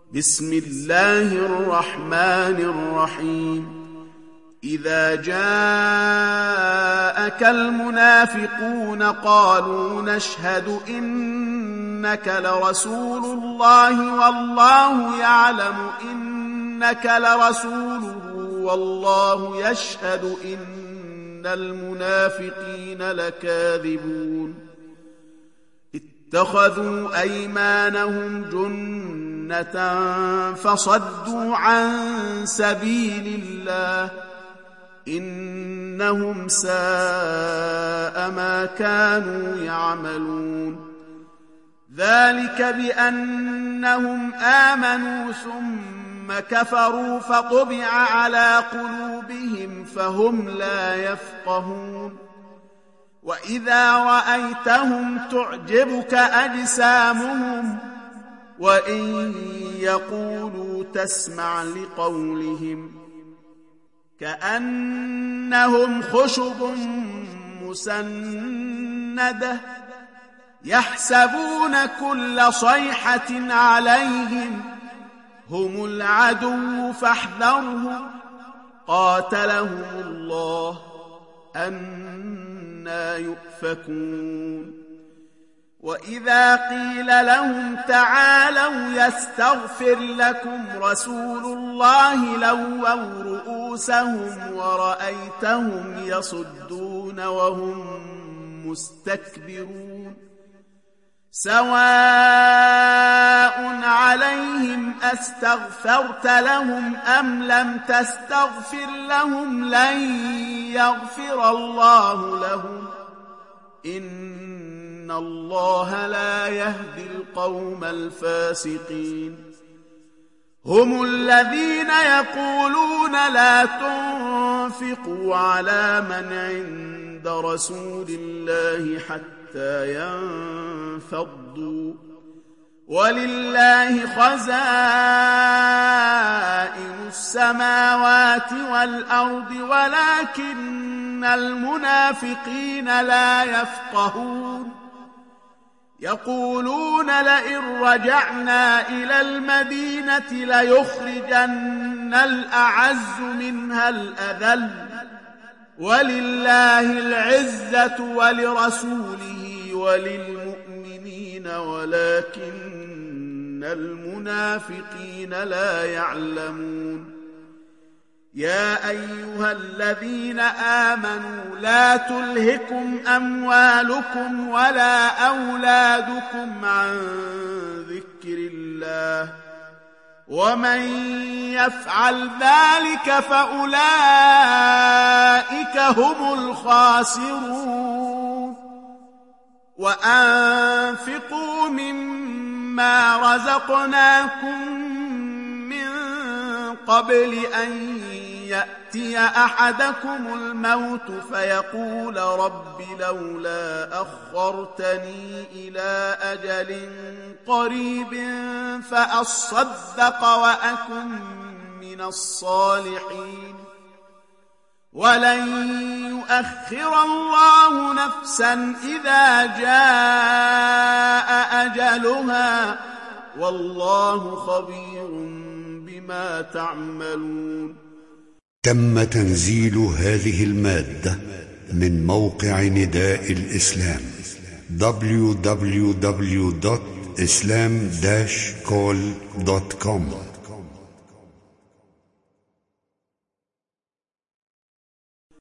بسم الله الرحمن الرحيم إذا جاءك المنافقون قالوا نشهد إنك لرسول الله والله يعلم إنك لرسوله والله يشهد إن المنافقين لكاذبون اتخذوا أيمانهم جنة فصدوا عن سبيل الله إنهم ساء ما كانوا يعملون ذلك بأنهم آمنوا ثم كفروا فطبع على قلوبهم فهم لا يفقهون وإذا رأيتهم تعجبك أجسامهم وإن يقولوا تسمع لقولهم كأنهم خشب مسندة يحسبون كل صيحة عليهم هم العدو فاحذرهم قاتلهم الله أنى يؤفكون وإذا قيل لهم تعالوا يستغفر لكم رسول الله لووا رؤوسهم ورأيتهم يصدون وهم مستكبرون سواء عليهم أستغفرت لهم أم لم تستغفر لهم لن يغفر الله لهم إن الله لا يهدي القوم الفاسقين هم الذين يقولون لا تنفقوا على من عند رسول الله حتى ينفضوا ولله خزائن السماوات والأرض ولكن المنافقين لا يفقهون يقولون لئن رجعنا إلى المدينة ليخرجن الأعز منها الأذل ولله العزة ولرسوله وللمؤمنين ولكن المنافقين لا يعلمون يا أيها الذين آمنوا لا تلهكم أموالكم ولا أولادكم عن ذكر الله ومن يفعل ذلك فأولئك هم الخاسرون وأنفقوا مما رزقناكم من قبل أن يأتي أحدكم الموت فيقول رب لولا أخرتني إلى أجل قريب فأصدق وأكن من الصالحين ولن يؤخر الله نفسا إذا جاء أجلها والله خبير بما تعملون. تم تنزيل هذه المادة من موقع نداء الإسلام www.islam-call.com